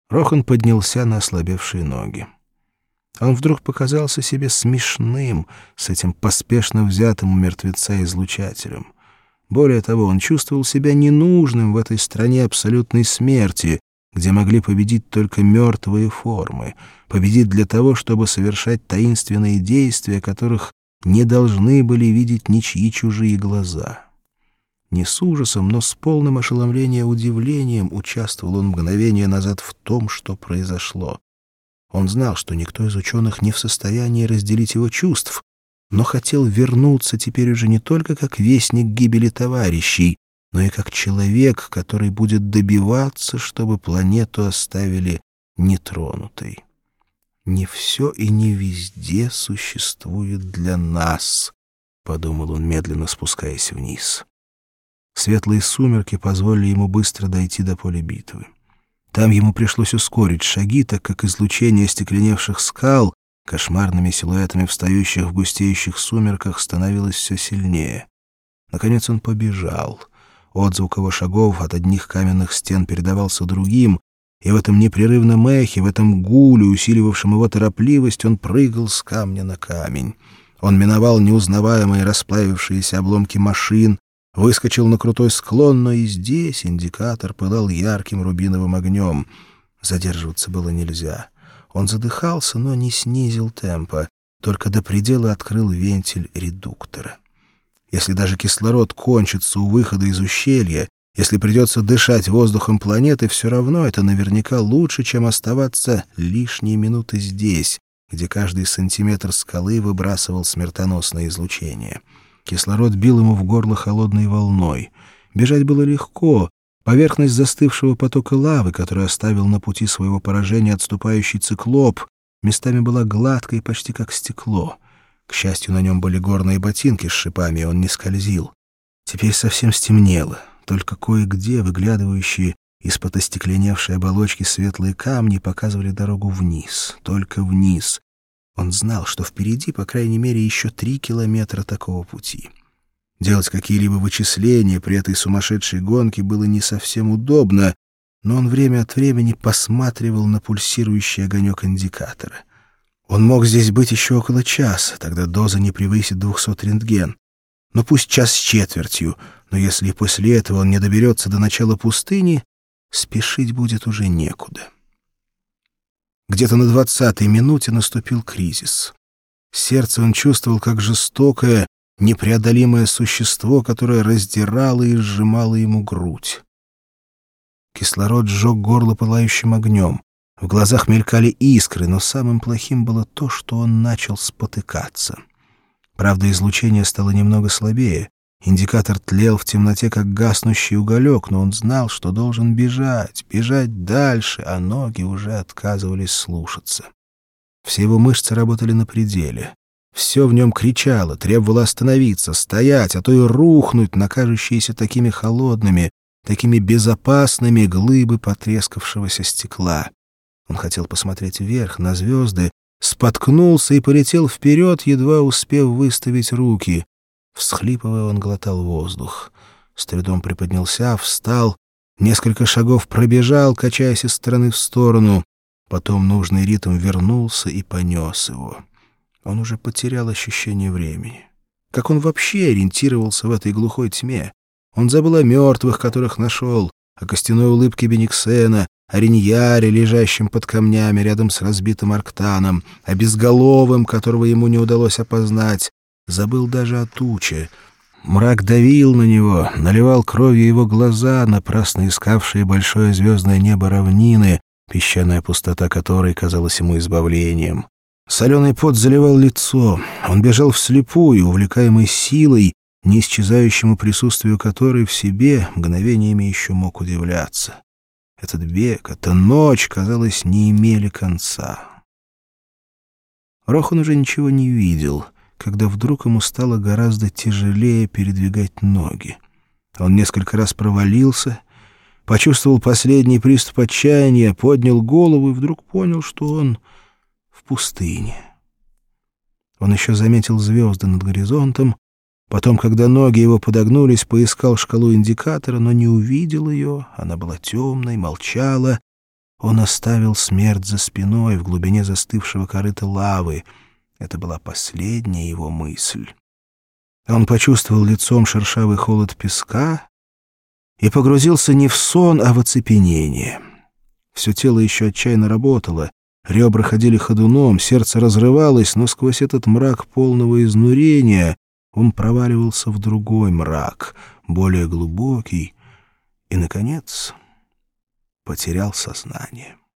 Рохан поднялся на ослабевшие ноги. Он вдруг показался себе смешным с этим поспешно взятым у мертвеца излучателем. Более того, он чувствовал себя ненужным в этой стране абсолютной смерти, где могли победить только мертвые формы, победить для того, чтобы совершать таинственные действия, которых не должны были видеть ничьи чужие глаза. Не с ужасом, но с полным ошеломлением и удивлением участвовал он мгновение назад в том, что произошло. Он знал, что никто из ученых не в состоянии разделить его чувств, но хотел вернуться теперь уже не только как вестник гибели товарищей, но и как человек, который будет добиваться, чтобы планету оставили нетронутой. «Не все и не везде существует для нас», — подумал он, медленно спускаясь вниз. Светлые сумерки позволили ему быстро дойти до поля битвы. Там ему пришлось ускорить шаги, так как излучение остекленевших скал, кошмарными силуэтами встающих в густеющих сумерках, становилось все сильнее. Наконец он побежал. Отзвук его шагов от одних каменных стен передавался другим, и в этом непрерывном эхе, в этом гуле, усиливавшем его торопливость, он прыгал с камня на камень. Он миновал неузнаваемые расплавившиеся обломки машин, выскочил на крутой склон, но и здесь индикатор пылал ярким рубиновым огнем. Задерживаться было нельзя. Он задыхался, но не снизил темпа, только до предела открыл вентиль редуктора. Если даже кислород кончится у выхода из ущелья, если придется дышать воздухом планеты, все равно это наверняка лучше, чем оставаться лишние минуты здесь, где каждый сантиметр скалы выбрасывал смертоносное излучение. Кислород бил ему в горло холодной волной. Бежать было легко. Поверхность застывшего потока лавы, который оставил на пути своего поражения отступающий циклоп, местами была гладкой, почти как стекло. К счастью, на нем были горные ботинки с шипами, и он не скользил. Теперь совсем стемнело. Только кое-где выглядывающие из-под остекленевшей оболочки светлые камни показывали дорогу вниз, только вниз. Он знал, что впереди, по крайней мере, еще 3 километра такого пути. Делать какие-либо вычисления при этой сумасшедшей гонке было не совсем удобно, но он время от времени посматривал на пульсирующий огонек индикатора. Он мог здесь быть еще около часа, тогда доза не превысит 200 рентген. Но пусть час с четвертью, но если после этого он не доберется до начала пустыни, спешить будет уже некуда. Где-то на 20-й минуте наступил кризис. Сердце он чувствовал как жестокое, непреодолимое существо, которое раздирало и сжимало ему грудь. Кислород сжег горло пылающим огнем. В глазах мелькали искры, но самым плохим было то, что он начал спотыкаться. Правда, излучение стало немного слабее. Индикатор тлел в темноте, как гаснущий уголек, но он знал, что должен бежать дальше, а ноги уже отказывались слушаться. Все его мышцы работали на пределе. Все в нем кричало, требовало остановиться, стоять, а то и рухнуть на кажущиеся такими холодными, такими безопасными глыбы потрескавшегося стекла. Он хотел посмотреть вверх, на звезды, споткнулся и полетел вперед, едва успев выставить руки. Всхлипывая, он глотал воздух. С трудом приподнялся, встал, несколько шагов пробежал, качаясь из стороны в сторону. Потом нужный ритм вернулся и понес его. Он уже потерял ощущение времени. Как он вообще ориентировался в этой глухой тьме? Он забыл о мертвых, которых нашел, о костяной улыбке Бениксена, о Риньяре, лежащем под камнями рядом с разбитым Арктаном, о Безголовом, которого ему не удалось опознать. Забыл даже о туче. Мрак давил на него, наливал кровью его глаза, напрасно искавшие большое звездное небо равнины, песчаная пустота которой казалась ему избавлением. Соленый пот заливал лицо. Он бежал вслепую, увлекаемый силой, не исчезающему присутствию которой в себе мгновениями еще мог удивляться. Этот бег, эта ночь, казалось, не имели конца. Рохан уже ничего не видел, когда вдруг ему стало гораздо тяжелее передвигать ноги. Он несколько раз провалился, почувствовал последний приступ отчаяния, поднял голову и вдруг понял, что он в пустыне. Он еще заметил звезды над горизонтом, потом, когда ноги его подогнулись, поискал шкалу индикатора, но не увидел ее, она была темной, молчала, Он оставил смерть за спиной в глубине застывшего корыта лавы. Это была последняя его мысль. Он почувствовал лицом шершавый холод песка и погрузился не в сон, а в оцепенение. Все тело еще отчаянно работало, ребра ходили ходуном, сердце разрывалось, но сквозь этот мрак полного изнурения он проваливался в другой мрак, более глубокий, и, наконец, потерял сознание.